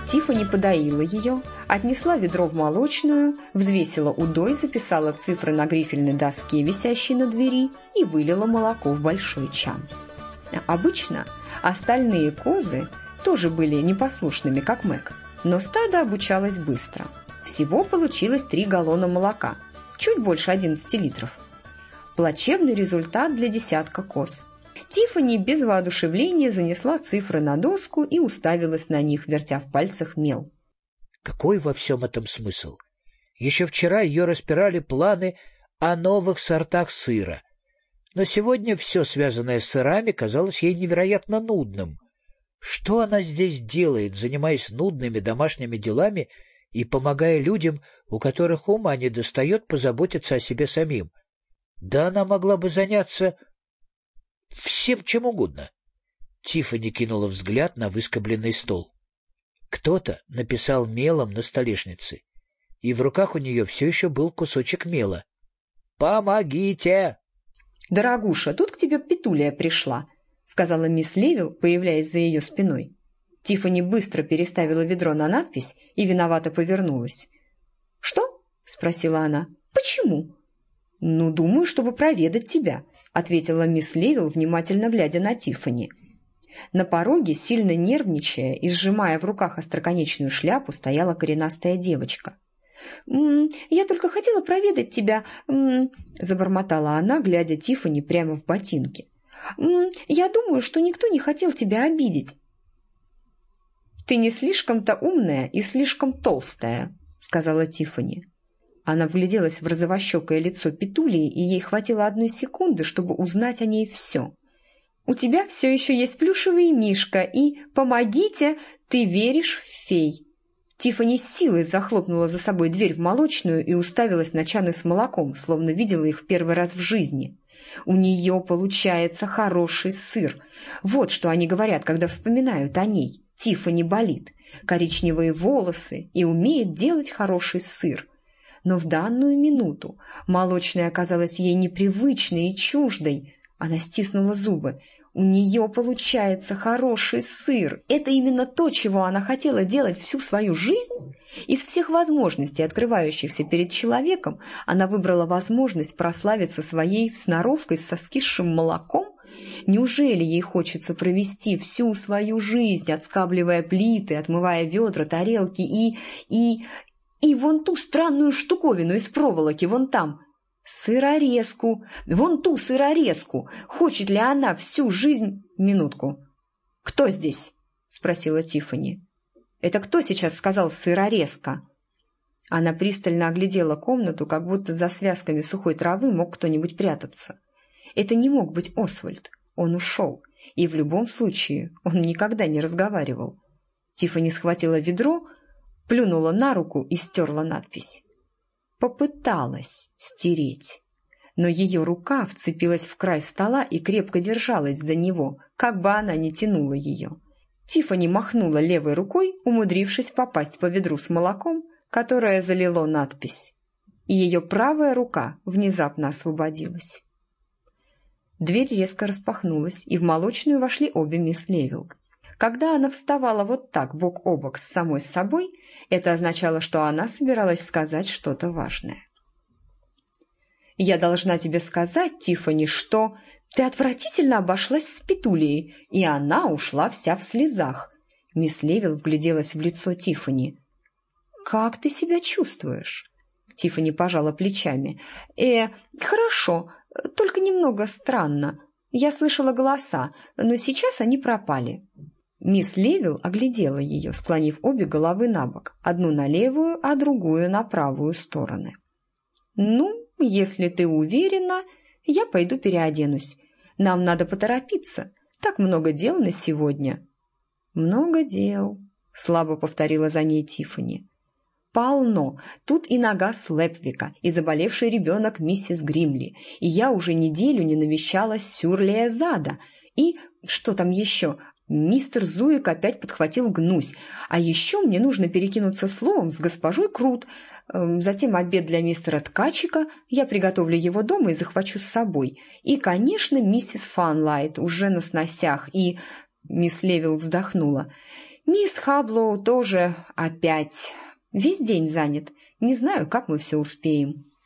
Тиффани подоила ее, отнесла ведро в молочную, взвесила удой, записала цифры на грифельной доске, висящей на двери, и вылила молоко в большой чан. Обычно остальные козы тоже были непослушными, как Мэг, но стадо обучалось быстро. Всего получилось 3 галлона молока, чуть больше 11 литров. Плачевный результат для десятка коз. Тиффани без воодушевления занесла цифры на доску и уставилась на них, вертя в пальцах мел. Какой во всем этом смысл? Еще вчера ее распирали планы о новых сортах сыра, но сегодня все, связанное с сырами, казалось ей невероятно нудным. Что она здесь делает, занимаясь нудными домашними делами и помогая людям, у которых ума не достает позаботиться о себе самим? Да она могла бы заняться всем чем угодно. Тиффани кинула взгляд на выскобленный стол. Кто-то написал мелом на столешнице, и в руках у нее все еще был кусочек мела. «Помогите!» «Дорогуша, тут к тебе Петулия пришла», — сказала мисс Левил, появляясь за ее спиной. Тиффани быстро переставила ведро на надпись и виновато повернулась. «Что?» — спросила она. «Почему?» «Ну, думаю, чтобы проведать тебя», — ответила мисс Левил, внимательно глядя на Тиффани. На пороге, сильно нервничая и сжимая в руках остроконечную шляпу, стояла коренастая девочка. «Я только хотела проведать тебя», — забормотала она, глядя Тиффани прямо в ботинки. «Я думаю, что никто не хотел тебя обидеть». «Ты не слишком-то умная и слишком толстая», — сказала Тиффани. Она вгляделась в розовощекое лицо Петулии, и ей хватило 1 секунды, чтобы узнать о ней все. «У тебя все еще есть плюшевый мишка, и, помогите, ты веришь в фей». Тиффани с силой захлопнула за собой дверь в молочную и уставилась на чаны с молоком, словно видела их в первый раз в жизни. У нее получается хороший сыр. Вот что они говорят, когда вспоминают о ней. Тиффани болит, коричневые волосы и умеет делать хороший сыр. Но в данную минуту молочная оказалась ей непривычной и чуждой. Она стиснула зубы. У нее получается хороший сыр. Это именно то, чего она хотела делать всю свою жизнь? Из всех возможностей, открывающихся перед человеком, она выбрала возможность прославиться своей сноровкой со скисшим молоком? Неужели ей хочется провести всю свою жизнь, отскабливая плиты, отмывая ведра, тарелки и вон ту странную штуковину из проволоки, вон там? Сырорезку, вон ту сырорезку. Хочет ли она всю жизнь... Минутку. «Кто здесь?» — спросила Тиффани. «Это кто сейчас сказал сырорезка?» Она пристально оглядела комнату, как будто за связками сухой травы мог кто-нибудь прятаться. Это не мог быть Освальд. Он ушел, и в любом случае он никогда не разговаривал. Тиффани схватила ведро, плюнула на руку и стерла надпись. Попыталась стереть, но ее рука вцепилась в край стола и крепко держалась за него, как бы она ни тянула ее. Тиффани махнула левой рукой, умудрившись попасть по ведру с молоком, которое залило надпись, и ее правая рука внезапно освободилась. Дверь резко распахнулась, и в молочную вошли обе мисс Левил. Когда она вставала вот так, бок о бок с самой собой, это означало, что она собиралась сказать что-то важное. «Я должна тебе сказать, Тиффани, что ты отвратительно обошлась с Петулией, и она ушла вся в слезах». Мисс Левил вгляделась в лицо Тиффани. «Как ты себя чувствуешь?» Тиффани пожала плечами. Хорошо, только немного странно. Я слышала голоса, но сейчас они пропали». Мисс Левил оглядела ее, склонив обе головы на бок, одну на левую, а другую на правую стороны. «Ну, если ты уверена, я пойду переоденусь. Нам надо поторопиться. Так много дел на сегодня». «Много дел», — слабо повторила за ней Тиффани. «Полно. Тут и нога Слепвика, и заболевший ребенок миссис Гримли, и я уже неделю не навещала Сюрлия Зада, и что там еще?» Мистер Зуик опять подхватил гнусь. А еще мне нужно перекинуться словом с госпожой Крут. Затем обед для мистера Ткачика. Я приготовлю его дома и захвачу с собой. И, конечно, миссис Фанлайт уже на сносях. И... Мисс Левил вздохнула. Мисс Хаблоу тоже опять. Весь день занят. Не знаю, как мы все успеем.